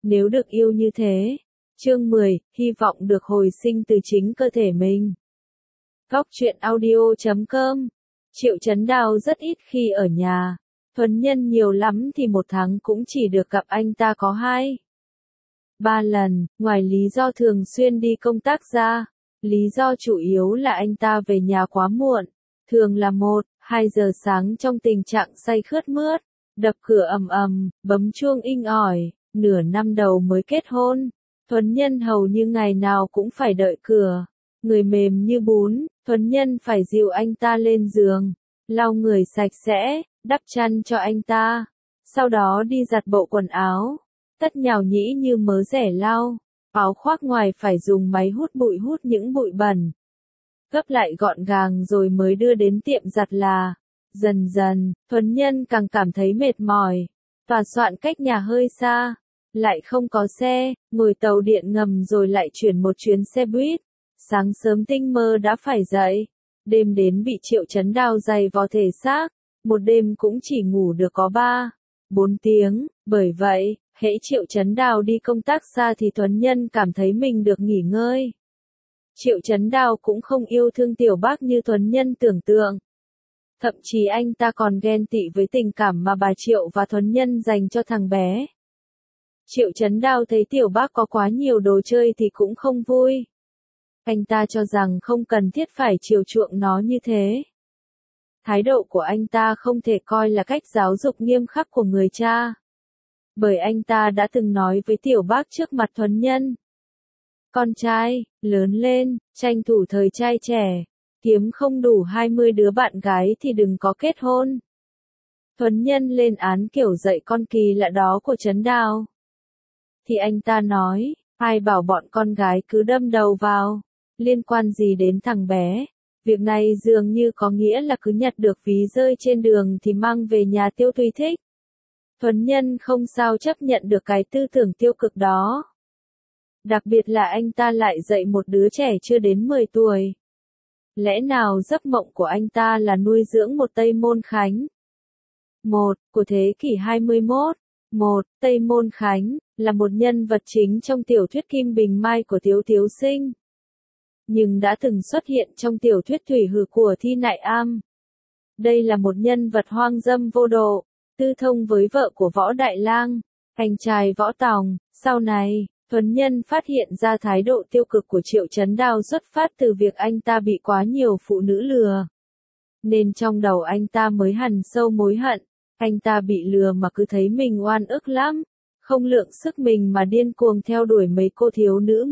Nếu được yêu như thế. Chương 10, hy vọng được hồi sinh từ chính cơ thể mình. Góc truyện audio.com. Triệu Chấn Đao rất ít khi ở nhà. Thuần Nhân nhiều lắm thì một tháng cũng chỉ được gặp anh ta có 2-3 lần, ngoài lý do thường xuyên đi công tác ra. Lý do chủ yếu là anh ta về nhà quá muộn, thường là 1-2 giờ sáng trong tình trạng say khướt mướt, đập cửa ầm ầm, bấm chuông inh ỏi. Nửa năm đầu mới kết hôn, Thuần Nhân hầu như ngày nào cũng phải đợi cửa. Người mềm như bún, Thuần Nhân phải dìu anh ta lên giường, lau người sạch sẽ, đắp chăn cho anh ta, sau đó đi giặt bộ quần áo, tất nhào nhĩ như mớ rẻ lau, áo khoác ngoài phải dùng máy hút bụi hút những bụi bẩn, gấp lại gọn gàng rồi mới đưa đến tiệm giặt là. Dần dần, Thuần Nhân càng cảm thấy mệt mỏi, tòa soạn cách nhà hơi xa, lại không có xe, ngồi tàu điện ngầm rồi lại chuyển một chuyến xe buýt. Sáng sớm tinh mơ đã phải dậy, đêm đến bị Triệu Chấn Đao dày vò thể xác, một đêm cũng chỉ ngủ được có 3-4 tiếng, bởi vậy, hễ Triệu Chấn Đao đi công tác xa thì Thuần Nhân cảm thấy mình được nghỉ ngơi. Triệu Chấn Đao cũng không yêu thương Tiểu Bác như Thuần Nhân tưởng tượng. Thậm chí anh ta còn ghen tị với tình cảm mà bà Triệu và Thuần Nhân dành cho thằng bé. Triệu Chấn Đao thấy Tiểu Bác có quá nhiều đồ chơi thì cũng không vui. Anh ta cho rằng không cần thiết phải chiều chuộng nó như thế. Thái độ của anh ta không thể coi là cách giáo dục nghiêm khắc của người cha. Bởi anh ta đã từng nói với Tiểu Bác trước mặt Thuần Nhân. Con trai, lớn lên, tranh thủ thời trai trẻ, kiếm không đủ 20 đứa bạn gái thì đừng có kết hôn. Thuần Nhân lên án kiểu dạy con kỳ lạ đó của Chấn Đao. Thì anh ta nói, ai bảo bọn con gái cứ đâm đầu vào, liên quan gì đến thằng bé, việc này dường như có nghĩa là cứ nhặt được ví rơi trên đường thì mang về nhà tiêu tùy thích. Thuần Nhân không sao chấp nhận được cái tư tưởng tiêu cực đó. Đặc biệt là anh ta lại dạy một đứa trẻ chưa đến 10 tuổi. Lẽ nào giấc mộng của anh ta là nuôi dưỡng một Tây Môn Khánh? Của thế kỷ 21. Tây Môn Khánh là một nhân vật chính trong tiểu thuyết Kim Bình Mai của Tiếu Tiếu Sinh, nhưng đã từng xuất hiện trong tiểu thuyết Thủy Hử của Thi Nại Am. Đây là một nhân vật hoang dâm vô độ, tư thông với vợ của Võ Đại Lang, anh trai Võ Tòng. Sau này, Thuần Nhân phát hiện ra thái độ tiêu cực của Triệu Chấn Đao xuất phát từ việc anh ta bị quá nhiều phụ nữ lừa. Nên trong đầu anh ta mới hằn sâu mối hận, anh ta bị lừa mà cứ thấy mình oan ức lắm, không lượng sức mình mà điên cuồng theo đuổi mấy cô thiếu nữ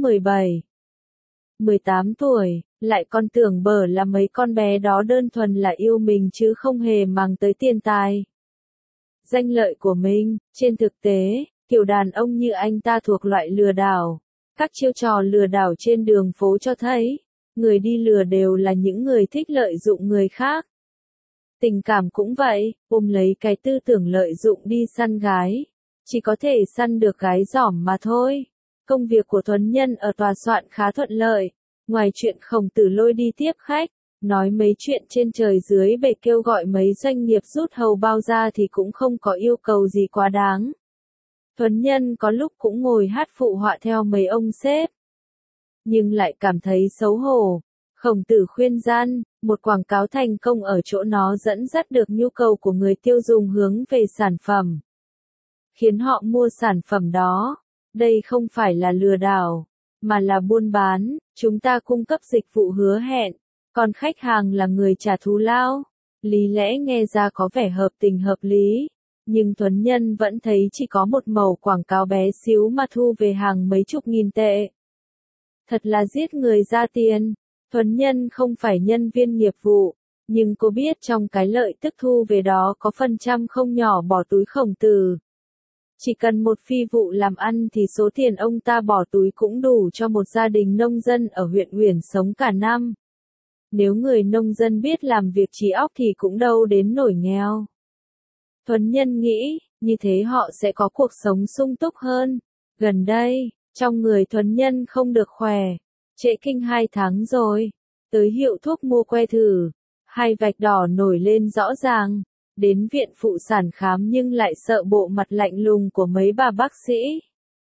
17-18 tuổi, lại còn tưởng bở là mấy con bé đó đơn thuần là yêu mình chứ không hề mang tới tiền tài, danh lợi của mình. Trên thực tế, kiểu đàn ông như anh ta thuộc loại lừa đảo. Các chiêu trò lừa đảo trên đường phố cho thấy, người đi lừa đều là những người thích lợi dụng người khác. Tình cảm cũng vậy, ôm lấy cái tư tưởng lợi dụng đi săn gái, chỉ có thể săn được gái giỏm mà thôi. Công việc của Thuần Nhân ở tòa soạn khá thuận lợi, ngoài chuyện Khổng Tử lôi đi tiếp khách, nói mấy chuyện trên trời dưới bể kêu gọi mấy doanh nghiệp rút hầu bao ra thì cũng không có yêu cầu gì quá đáng. Thuần Nhân có lúc cũng ngồi hát phụ họa theo mấy ông sếp, nhưng lại cảm thấy xấu hổ. Khổng Tử khuyên gian, một quảng cáo thành công ở chỗ nó dẫn dắt được nhu cầu của người tiêu dùng hướng về sản phẩm, khiến họ mua sản phẩm đó. Đây không phải là lừa đảo, mà là buôn bán. Chúng ta cung cấp dịch vụ hứa hẹn, còn khách hàng là người trả thù lao. Lý lẽ nghe ra có vẻ hợp tình hợp lý, nhưng Thuần Nhân vẫn thấy chỉ có một mẩu quảng cáo bé xíu mà thu về hàng mấy chục nghìn tệ. Thật là giết người ra tiền. Thuần Nhân không phải nhân viên nghiệp vụ, nhưng cô biết trong cái lợi tức thu về đó có phần trăm không nhỏ bỏ túi Khổng Tử. Chỉ cần một phi vụ làm ăn thì số tiền ông ta bỏ túi cũng đủ cho một gia đình nông dân ở huyện Uyển sống cả năm. Nếu người nông dân biết làm việc trí óc thì cũng đâu đến nổi nghèo. Thuần Nhân nghĩ, như thế họ sẽ có cuộc sống sung túc hơn. Gần đây, trong người Thuần Nhân không được khỏe, trễ kinh 2 tháng rồi. Tới hiệu thuốc mua que thử, 2 vạch đỏ nổi lên rõ ràng. Đến viện phụ sản khám nhưng lại sợ bộ mặt lạnh lùng của mấy bà bác sĩ.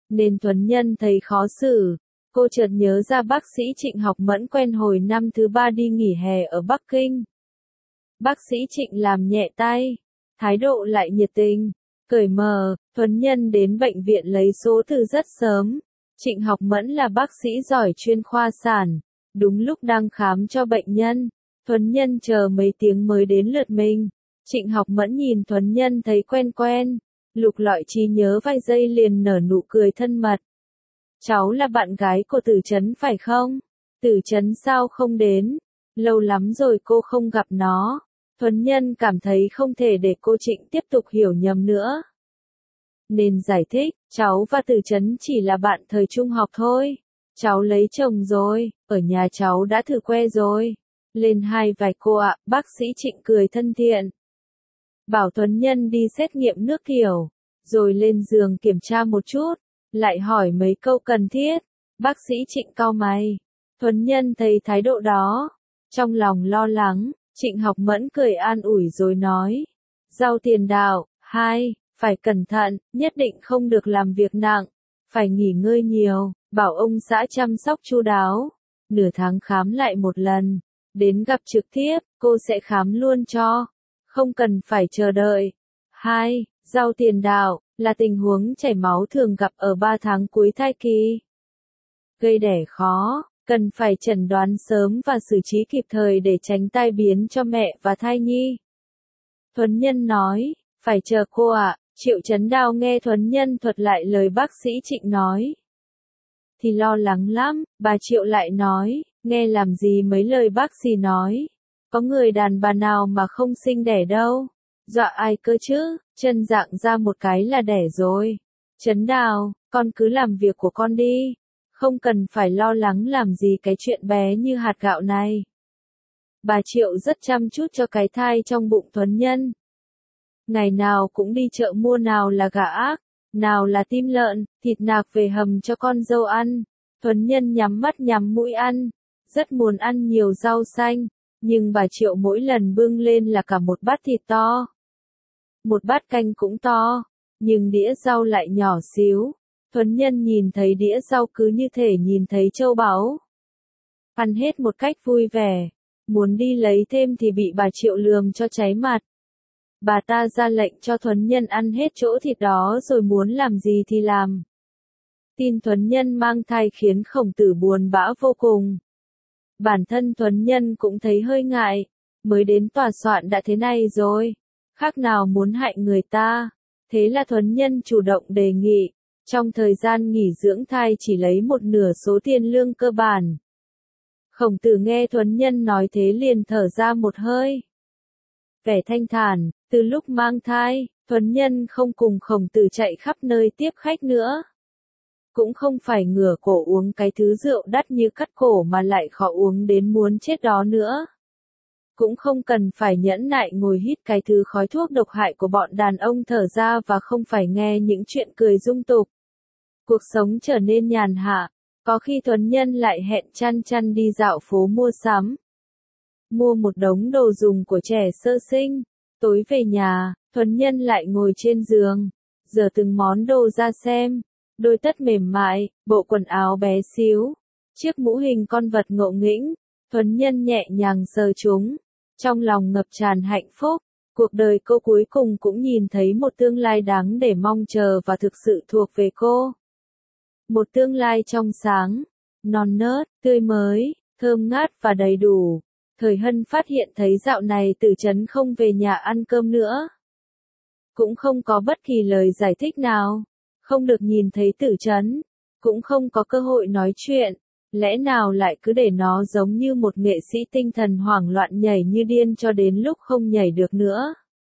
nên Thuấn Nhân thấy khó xử. Cô chợt nhớ ra bác sĩ Trịnh Học Mẫn quen hồi năm thứ 3 đi nghỉ hè ở Bắc Kinh. Bác sĩ Trịnh làm nhẹ tay, thái độ lại nhiệt tình, cởi mở. Thuấn Nhân đến bệnh viện lấy số từ rất sớm. Trịnh Học Mẫn là bác sĩ giỏi chuyên khoa sản, đúng lúc đang khám cho bệnh nhân. Thuấn Nhân chờ mấy tiếng mới đến lượt mình. Trịnh Học Mẫn nhìn Thuấn Nhân thấy quen quen, lục lọi trí nhớ vài giây liền nở nụ cười thân mật. Cháu là bạn gái của Tử Chấn phải không? Tử Chấn sao không đến? Lâu lắm rồi cô không gặp nó. Thuấn Nhân cảm thấy không thể để cô Trịnh tiếp tục hiểu nhầm nữa. Nên giải thích, cháu và Tử Chấn chỉ là bạn thời trung học thôi. Cháu lấy chồng rồi, ở nhà cháu đã thử que rồi. Lên hai vài cô ạ, bác sĩ Trịnh cười thân thiện. Bảo Thuấn Nhân đi xét nghiệm nước tiểu, rồi lên giường kiểm tra một chút, lại hỏi mấy câu cần thiết. Bác sĩ Trịnh cau mày. Thuấn Nhân thấy thái độ đó, trong lòng lo lắng. Trịnh Học Mẫn cười an ủi rồi nói. Rau tiền đạo, 2, phải cẩn thận, nhất định không được làm việc nặng, phải nghỉ ngơi nhiều, bảo ông xã chăm sóc chu đáo. Nửa tháng khám lại một lần, đến gặp trực tiếp, cô sẽ khám luôn cho, không cần phải chờ đợi. 2. Rau tiền đạo, là tình huống chảy máu thường gặp ở 3 tháng cuối thai kỳ. Gây đẻ khó, cần phải chẩn đoán sớm và xử trí kịp thời để tránh tai biến cho mẹ và thai nhi. Thuấn Nhân nói, phải chờ cô ạ. Triệu Chấn Đao nghe Thuấn Nhân thuật lại lời bác sĩ Trịnh nói. Thì lo lắng lắm, bà Triệu lại nói, nghe làm gì mấy lời bác sĩ nói. Có người đàn bà nào mà không sinh đẻ đâu. Dọa ai cơ chứ, chân dạng ra một cái là đẻ rồi. Chấn Đao, con cứ làm việc của con đi. Không cần phải lo lắng làm gì cái chuyện bé như hạt gạo này. Bà Triệu rất chăm chút cho cái thai trong bụng Thuấn Nhân. Ngày nào cũng đi chợ mua nào là gà ác, nào là tim lợn, thịt nạc về hầm cho con dâu ăn. Thuấn Nhân nhắm mắt nhắm mũi ăn, rất muốn ăn nhiều rau xanh, nhưng bà Triệu mỗi lần bưng lên là cả một bát thịt to. Một bát canh cũng to, nhưng đĩa rau lại nhỏ xíu. Thuấn Nhân nhìn thấy đĩa rau cứ như thể nhìn thấy châu báu. Ăn hết một cách vui vẻ, muốn đi lấy thêm thì bị bà Triệu lườm cho cháy mặt. Bà ta ra lệnh cho Thuấn Nhân ăn hết chỗ thịt đó rồi muốn làm gì thì làm. Tin Thuấn Nhân mang thai khiến Khổng Tử buồn bã vô cùng. Bản thân Thuấn Nhân cũng thấy hơi ngại, mới đến tòa soạn đã thế này rồi, khác nào muốn hại người ta. Thế là Thuấn Nhân chủ động đề nghị, trong thời gian nghỉ dưỡng thai chỉ lấy một nửa số tiền lương cơ bản. Khổng Tử nghe Thuấn Nhân nói thế liền thở ra một hơi. Vẻ thanh thản, từ lúc mang thai, Thuấn Nhân không cùng Khổng Tử chạy khắp nơi tiếp khách nữa. Cũng không phải ngửa cổ uống cái thứ rượu đắt như cắt cổ mà lại khó uống đến muốn chết đó nữa. Cũng không cần phải nhẫn nại ngồi hít cái thứ khói thuốc độc hại của bọn đàn ông thở ra và không phải nghe những chuyện cười dung tục. Cuộc sống trở nên nhàn hạ, có khi Thuấn Nhân lại hẹn chăn chăn đi dạo phố mua sắm. Mua một đống đồ dùng của trẻ sơ sinh. Tối về nhà, Thuấn Nhân lại ngồi trên giường, giở từng món đồ ra xem. Đôi tất mềm mại, bộ quần áo bé xíu, chiếc mũ hình con vật ngộ nghĩnh. Thuấn Nhân nhẹ nhàng sờ chúng, trong lòng ngập tràn hạnh phúc. Cuộc đời cô cuối cùng cũng nhìn thấy một tương lai đáng để mong chờ và thực sự thuộc về cô. Một tương lai trong sáng, non nớt, tươi mới, thơm ngát và đầy đủ. Thời Hân phát hiện thấy dạo này Tử Chấn không về nhà ăn cơm nữa. Cũng không có bất kỳ lời giải thích nào. Không được nhìn thấy Tử Chấn. Cũng không có cơ hội nói chuyện. Lẽ nào lại cứ để nó giống như một nghệ sĩ tinh thần hoảng loạn nhảy như điên cho đến lúc không nhảy được nữa.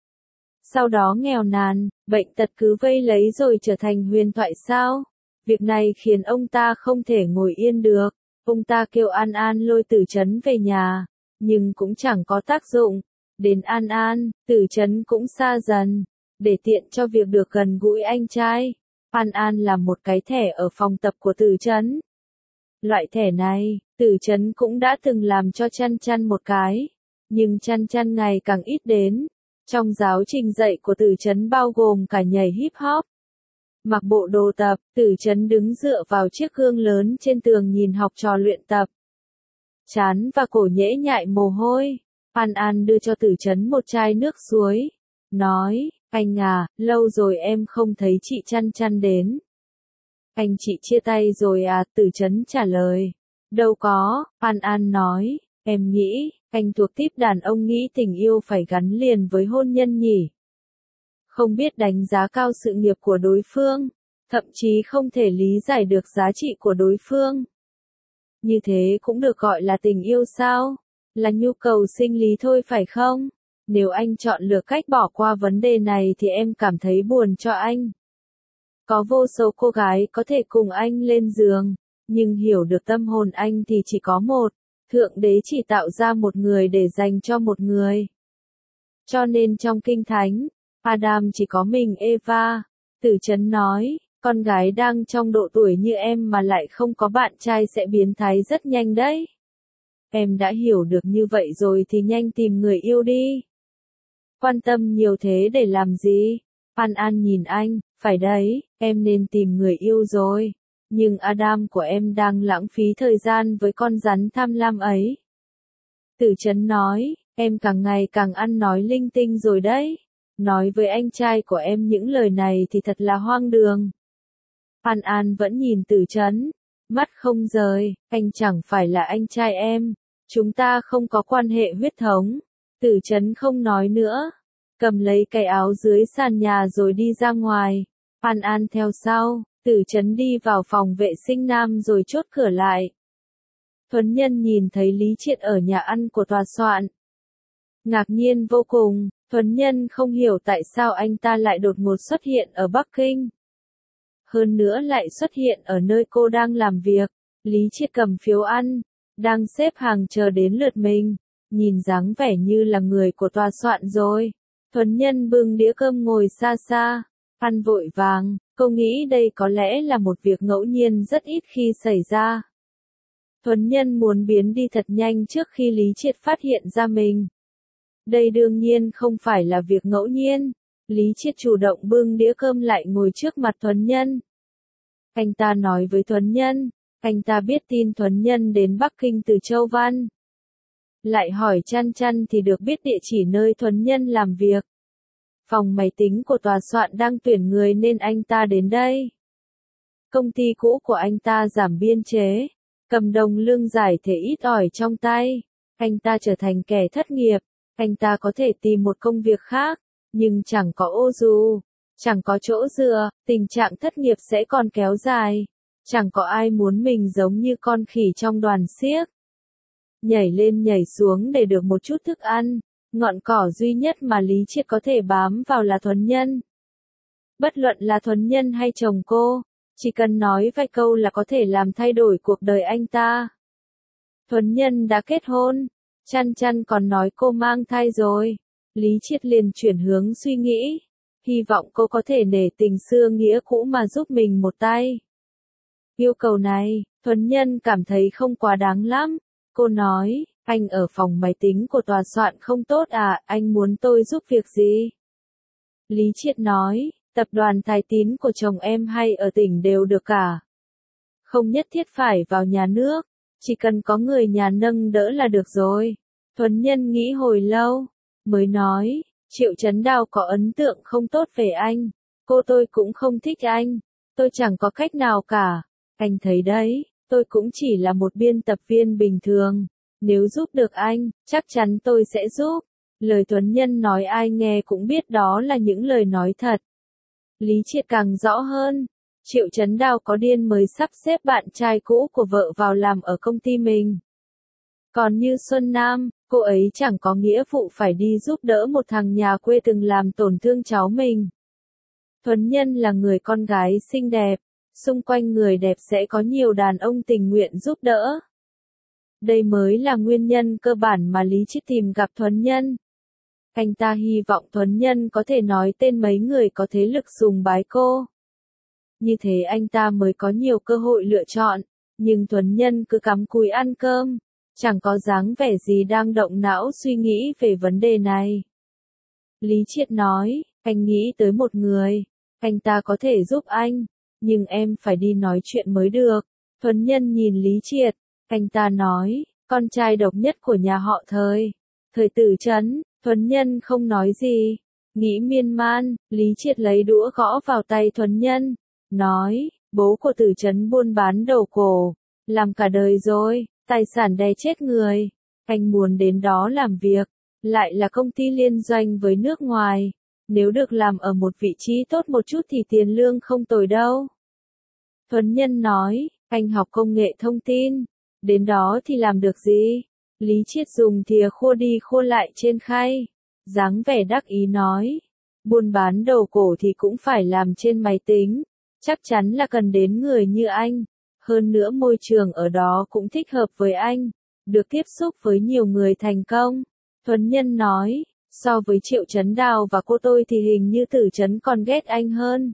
Sau đó nghèo nàn, bệnh tật cứ vây lấy rồi trở thành huyền thoại sao? Việc này khiến ông ta không thể ngồi yên được. Ông ta kêu An An lôi Tử Chấn về nhà. Nhưng cũng chẳng có tác dụng. Đến An An, Tử Chấn cũng xa dần. Để tiện cho việc được gần gũi anh trai, An An làm một cái thẻ ở phòng tập của Tử Chấn. Loại thẻ này, Tử Chấn cũng đã từng làm cho Chăn Chăn một cái. Nhưng Chăn Chăn ngày càng ít đến. Trong giáo trình dạy của Tử Chấn bao gồm cả nhảy hip hop. Mặc bộ đồ tập, Tử Chấn đứng dựa vào chiếc gương lớn trên tường nhìn học trò luyện tập. Trán và cổ nhễ nhại mồ hôi. An An đưa cho Tử Chấn một chai nước suối. Nói, anh à, lâu rồi em không thấy chị Chăn Chăn đến. Anh chị chia tay rồi à, Tử Chấn trả lời. Đâu có, An An nói, em nghĩ, anh thuộc típ đàn ông nghĩ tình yêu phải gắn liền với hôn nhân nhỉ. Không biết đánh giá cao sự nghiệp của đối phương, thậm chí không thể lý giải được giá trị của đối phương. Như thế cũng được gọi là tình yêu sao? Là nhu cầu sinh lý thôi phải không? Nếu anh chọn lựa cách bỏ qua vấn đề này thì em cảm thấy buồn cho anh. Có vô số cô gái có thể cùng anh lên giường, nhưng hiểu được tâm hồn anh thì chỉ có một. Thượng đế chỉ tạo ra một người để dành cho một người. Cho nên trong Kinh Thánh, Adam chỉ có mình Eva. Tử Chấn nói, con gái đang trong độ tuổi như em mà lại không có bạn trai sẽ biến thái rất nhanh đấy. Em đã hiểu được như vậy rồi thì nhanh tìm người yêu đi. Quan tâm nhiều thế để làm gì? An An nhìn anh, phải đấy, em nên tìm người yêu rồi. Nhưng Adam của em đang lãng phí thời gian với con rắn tham lam ấy. Tử Chấn nói, em càng ngày càng ăn nói linh tinh rồi đấy. Nói với anh trai của em những lời này thì thật là hoang đường. An An vẫn nhìn Tử Chấn, mắt không rời, anh chẳng phải là anh trai em. Chúng ta không có quan hệ huyết thống. Tử Chấn không nói nữa. Cầm lấy cái áo dưới sàn nhà rồi đi ra ngoài. An An theo sau. Tử Chấn đi vào phòng vệ sinh nam rồi chốt cửa lại. Thuấn Nhân nhìn thấy Lý Triệt ở nhà ăn của tòa soạn. Ngạc nhiên vô cùng, Thuấn Nhân không hiểu tại sao anh ta lại đột ngột xuất hiện ở Bắc Kinh. Hơn nữa lại xuất hiện ở nơi cô đang làm việc. Lý Triệt cầm phiếu ăn, đang xếp hàng chờ đến lượt mình, nhìn dáng vẻ như là người của tòa soạn rồi. Thuấn Nhân bưng đĩa cơm ngồi xa xa, ăn vội vàng, cô nghĩ đây có lẽ là một việc ngẫu nhiên rất ít khi xảy ra. Thuấn Nhân muốn biến đi thật nhanh trước khi Lý Triệt phát hiện ra mình. Đây đương nhiên không phải là việc ngẫu nhiên. Lý Triệt chủ động bưng đĩa cơm lại ngồi trước mặt Thuấn Nhân. Anh ta nói với Thuấn Nhân, anh ta biết tin Thuấn Nhân đến Bắc Kinh từ Châu Văn. Lại hỏi Chăn Chăn thì được biết địa chỉ nơi Thuấn Nhân làm việc. Phòng máy tính của tòa soạn đang tuyển người nên anh ta đến đây. Công ty cũ của anh ta giảm biên chế, cầm đồng lương giải thể ít ỏi trong tay. Anh ta trở thành kẻ thất nghiệp. Anh ta có thể tìm một công việc khác, nhưng chẳng có ô dù, chẳng có chỗ dựa, tình trạng thất nghiệp sẽ còn kéo dài. Chẳng có ai muốn mình giống như con khỉ trong đoàn xiếc. Nhảy lên nhảy xuống để được một chút thức ăn. Ngọn cỏ duy nhất mà Lý Triệt có thể bám vào là Thuấn Nhân. Bất luận là Thuấn Nhân hay chồng cô, chỉ cần nói vài câu là có thể làm thay đổi cuộc đời anh ta. Thuấn Nhân đã kết hôn. Chăn Chăn còn nói cô mang thai rồi. Lý Triệt liền chuyển hướng suy nghĩ. Hy vọng cô có thể nể tình xưa nghĩa cũ mà giúp mình một tay. Yêu cầu này, Thuấn Nhân cảm thấy không quá đáng lắm. Cô nói, anh ở phòng máy tính của tòa soạn không tốt à, anh muốn tôi giúp việc gì? Lý Triệt nói, tập đoàn Thái Tín của chồng em hay ở tỉnh đều được cả. Không nhất thiết phải vào nhà nước, chỉ cần có người nhà nâng đỡ là được rồi. Thuấn Nhân nghĩ hồi lâu, mới nói, Triệu Chấn Đao có ấn tượng không tốt về anh. Tôi cũng không thích anh. Tôi chẳng có cách nào cả. Anh thấy đấy, tôi cũng chỉ là một biên tập viên bình thường. Nếu giúp được anh, chắc chắn tôi sẽ giúp. Lời Thuấn Nhân nói ai nghe cũng biết đó là những lời nói thật. Lý Triệt càng rõ hơn. Triệu Chấn Đao có điên mới sắp xếp bạn trai cũ của vợ vào làm ở công ty mình. Còn như Xuân Nam, cô ấy chẳng có nghĩa vụ phải đi giúp đỡ một thằng nhà quê từng làm tổn thương cháu mình. Thuấn Nhân là người con gái xinh đẹp, xung quanh người đẹp sẽ có nhiều đàn ông tình nguyện giúp đỡ. Đây mới là nguyên nhân cơ bản mà Lý Triệt tìm gặp Thuấn Nhân. Anh ta hy vọng Thuấn Nhân có thể nói tên mấy người có thế lực sùng bái cô. Như thế anh ta mới có nhiều cơ hội lựa chọn, nhưng Thuấn Nhân cứ cắm cúi ăn cơm, chẳng có dáng vẻ gì đang động não suy nghĩ về vấn đề này. Lý Triệt nói, anh nghĩ tới một người, anh ta có thể giúp anh, nhưng em phải đi nói chuyện mới được. Thuấn Nhân nhìn Lý Triệt, anh ta nói, con trai độc nhất của nhà họ Thời Tử Trấn. Thuấn Nhân không nói gì, nghĩ miên man. Lý Triệt lấy đũa gõ vào tay Thuấn Nhân, nói, bố của Tử Trấn buôn bán đầu cổ, làm cả đời rồi, tài sản đè chết người. Anh muốn đến đó làm việc, lại là công ty liên doanh với nước ngoài. Nếu được làm ở một vị trí tốt một chút thì tiền lương không tồi đâu. Thuấn Nhân nói, anh học công nghệ thông tin, đến đó thì làm được gì? Lý Triệt dùng thìa khô đi khô lại trên khay, dáng vẻ đắc ý nói, buôn bán đầu cổ thì cũng phải làm trên máy tính, chắc chắn là cần đến người như anh. Hơn nữa môi trường ở đó cũng thích hợp với anh, được tiếp xúc với nhiều người thành công. Thuấn Nhân nói, so với Triệu Chấn Đào và cô tôi thì hình như Tử Trấn còn ghét anh hơn.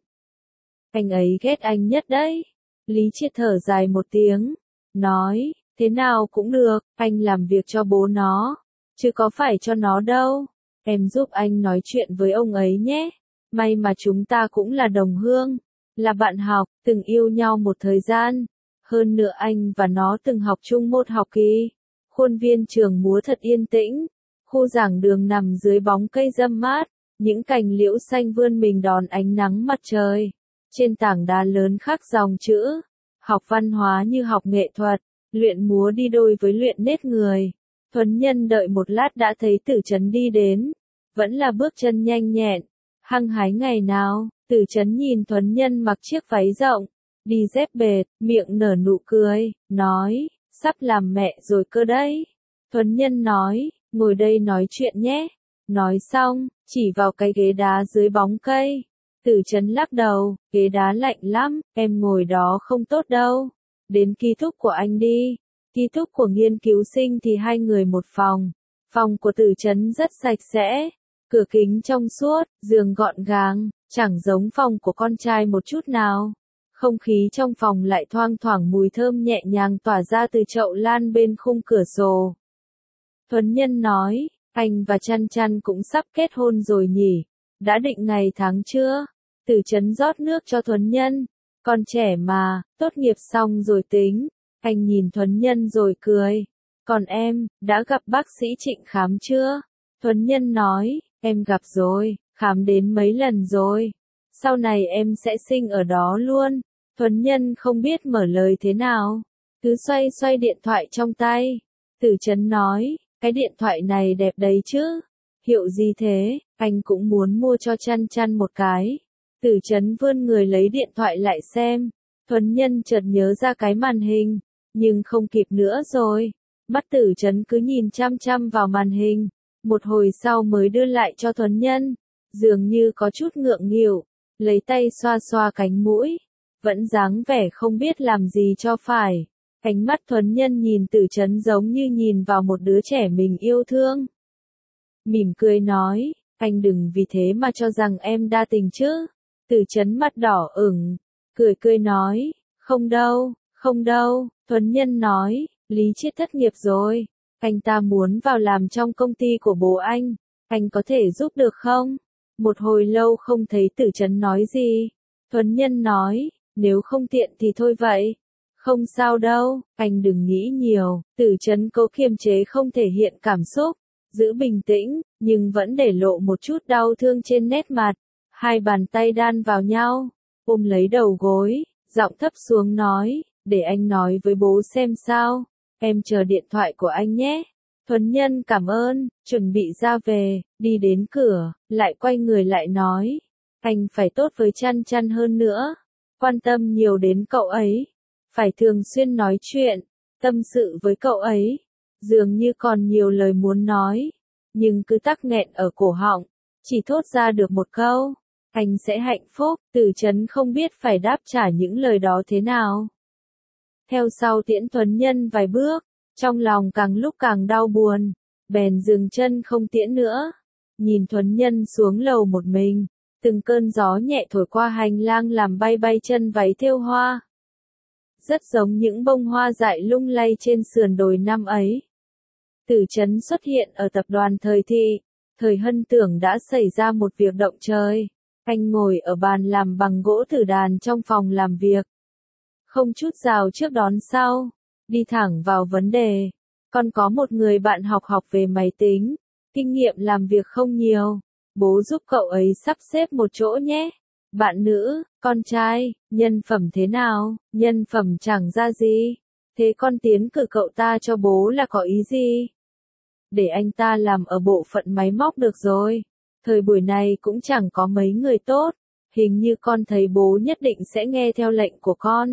Anh ấy ghét anh nhất đấy. Lý Triệt thở dài một tiếng, nói, thế nào cũng được, anh làm việc cho bố nó, chứ có phải cho nó đâu. Em giúp anh nói chuyện với ông ấy nhé. May mà chúng ta cũng là đồng hương, là bạn học, từng yêu nhau một thời gian. Hơn nữa anh và nó từng học chung một học kỳ. Khuôn viên trường múa thật yên tĩnh. Khu giảng đường nằm dưới bóng cây râm mát, những cành liễu xanh vươn mình đón ánh nắng mặt trời. Trên tảng đá lớn khắc dòng chữ, học văn hóa như học nghệ thuật, luyện múa đi đôi với luyện nết người. Thuấn Nhân đợi một lát đã thấy Tử Trấn đi đến, vẫn là bước chân nhanh nhẹn, hăng hái ngày nào. Tử Trấn nhìn Thuấn Nhân mặc chiếc váy rộng, đi dép bệt, miệng nở nụ cười, nói, sắp làm mẹ rồi cơ đấy. Thuấn Nhân nói, ngồi đây nói chuyện nhé. Nói xong, chỉ vào cái ghế đá dưới bóng cây. Tử Trấn lắc đầu, ghế đá lạnh lắm, em ngồi đó không tốt đâu. Đến ký túc của anh đi. Ký túc của nghiên cứu sinh thì hai người một phòng. Phòng của Tử Trấn rất sạch sẽ, cửa kính trong suốt, giường gọn gàng, chẳng giống phòng của con trai một chút nào. Không khí trong phòng lại thoang thoảng mùi thơm nhẹ nhàng tỏa ra từ chậu lan bên khung cửa sổ. Thuấn Nhân nói, anh và Chăn Chăn cũng sắp kết hôn rồi nhỉ? Đã định ngày tháng chưa? Tử Trấn rót nước cho Thuấn Nhân. Con trẻ mà, tốt nghiệp xong rồi tính. Anh nhìn Thuấn Nhân rồi cười. Còn em, đã gặp bác sĩ Trịnh khám chưa? Thuấn Nhân nói, em gặp rồi, khám đến mấy lần rồi. Sau này em sẽ sinh ở đó luôn. Thuấn Nhân không biết mở lời thế nào, cứ xoay xoay điện thoại trong tay. Tử Trấn nói, cái điện thoại này đẹp đấy chứ. Hiệu gì thế? Anh cũng muốn mua cho Chăn Chăn một cái. Tử Trấn vươn người lấy điện thoại lại xem. Thuấn Nhân chợt nhớ ra cái màn hình, nhưng không kịp nữa rồi. Mắt Tử Trấn cứ nhìn chăm chăm vào màn hình, một hồi sau mới đưa lại cho Thuấn Nhân, dường như có chút ngượng nghịu, lấy tay xoa xoa cánh mũi, vẫn dáng vẻ không biết làm gì cho phải. Ánh mắt Thuấn Nhân nhìn Tử Trấn giống như nhìn vào một đứa trẻ mình yêu thương. Mỉm cười nói, anh đừng vì thế mà cho rằng em đa tình chứ. Tử Trấn mặt đỏ ửng, cười nói, không đâu, không đâu. Thuấn Nhân nói, Lý Triệt thất nghiệp rồi, anh ta muốn vào làm trong công ty của bố anh có thể giúp được không? Một hồi lâu không thấy Tử Trấn nói gì. Thuấn Nhân nói, nếu không tiện thì thôi vậy. Không sao đâu, anh đừng nghĩ nhiều. Tử Trấn cố kiềm chế không thể hiện cảm xúc, giữ bình tĩnh, nhưng vẫn để lộ một chút đau thương trên nét mặt. Hai bàn tay đan vào nhau, ôm lấy đầu gối, giọng thấp xuống nói, để anh nói với bố xem sao. Em chờ điện thoại của anh nhé. Thuấn Nhân cảm ơn, chuẩn bị ra về, đi đến cửa, lại quay người lại nói, anh phải tốt với Chăn Chăn hơn nữa, quan tâm nhiều đến cậu ấy, phải thường xuyên nói chuyện, tâm sự với cậu ấy. Dường như còn nhiều lời muốn nói, nhưng cứ tắc nghẹn ở cổ họng, chỉ thốt ra được một câu, anh sẽ hạnh phúc. Tử Trấn không biết phải đáp trả những lời đó thế nào. Theo sau tiễn Thuấn Nhân vài bước, trong lòng càng lúc càng đau buồn, bèn dừng chân không tiễn nữa. Nhìn Thuấn Nhân xuống lầu một mình, từng cơn gió nhẹ thổi qua hành lang làm bay bay chân váy thêu hoa. Rất giống những bông hoa dại lung lay trên sườn đồi năm ấy. Tử Trấn xuất hiện ở tập đoàn Thời Thị, Thời Hân tưởng đã xảy ra một việc động trời. Anh ngồi ở bàn làm bằng gỗ thử đàn trong phòng làm việc. Không chút rào trước đón sau. Đi thẳng vào vấn đề. Con có một người bạn học về máy tính. Kinh nghiệm làm việc không nhiều. Bố giúp cậu ấy sắp xếp một chỗ nhé. Bạn nữ, con trai, nhân phẩm thế nào? Nhân phẩm chẳng ra gì. Thế con tiến cử cậu ta cho bố là có ý gì? Để anh ta làm ở bộ phận máy móc được rồi. Thời buổi này cũng chẳng có mấy người tốt. Hình như con thấy bố nhất định sẽ nghe theo lệnh của con.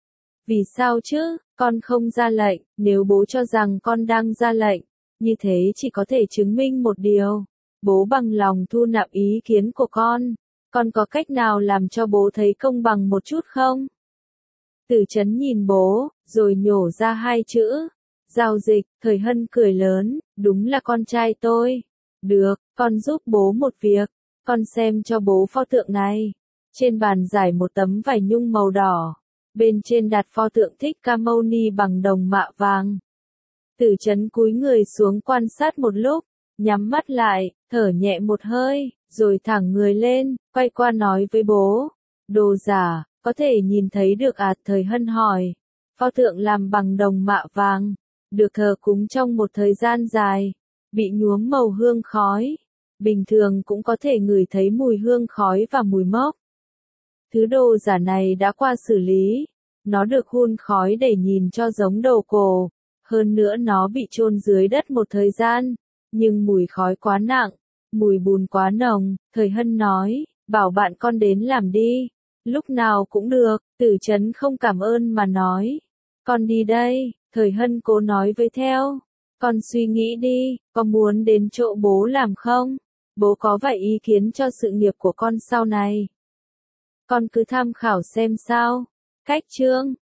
Vì sao chứ? Con không ra lệnh. Nếu bố cho rằng con đang ra lệnh, như thế chỉ có thể chứng minh một điều. Bố bằng lòng thu nạp ý kiến của con. Con có cách nào làm cho bố thấy công bằng một chút không? Tử Chấn nhìn bố, rồi nhổ ra hai chữ. Giao dịch. Thời Hân cười lớn, đúng là con trai tôi. Được, con giúp bố một việc. Con xem cho bố pho tượng này. Trên bàn trải một tấm vải nhung màu đỏ. Bên trên đặt pho tượng Thích Ca Mâu Ni bằng đồng mạ vàng. Tử Chấn cúi người xuống quan sát một lúc, nhắm mắt lại, thở nhẹ một hơi, rồi thẳng người lên, quay qua nói với bố. Đồ giả, có thể nhìn thấy được à? Thời Hân hỏi. Pho tượng làm bằng đồng mạ vàng, được thờ cúng trong một thời gian dài, bị nhuốm màu hương khói. Bình thường cũng có thể ngửi thấy mùi hương khói và mùi mốc. Thứ đồ giả này đã qua xử lý. Nó được hun khói để nhìn cho giống đồ cổ. Hơn nữa nó bị chôn dưới đất một thời gian. Nhưng mùi khói quá nặng, mùi bùn quá nồng. Thời Hân nói, bảo bạn con đến làm đi. Lúc nào cũng được. Tử Chấn không cảm ơn mà nói. Con đi đây. Thời Hân cố nói với theo. Con suy nghĩ đi, có muốn đến chỗ bố làm không? Bố có vài ý kiến cho sự nghiệp của con sau này. Con cứ tham khảo xem sao. Cách chương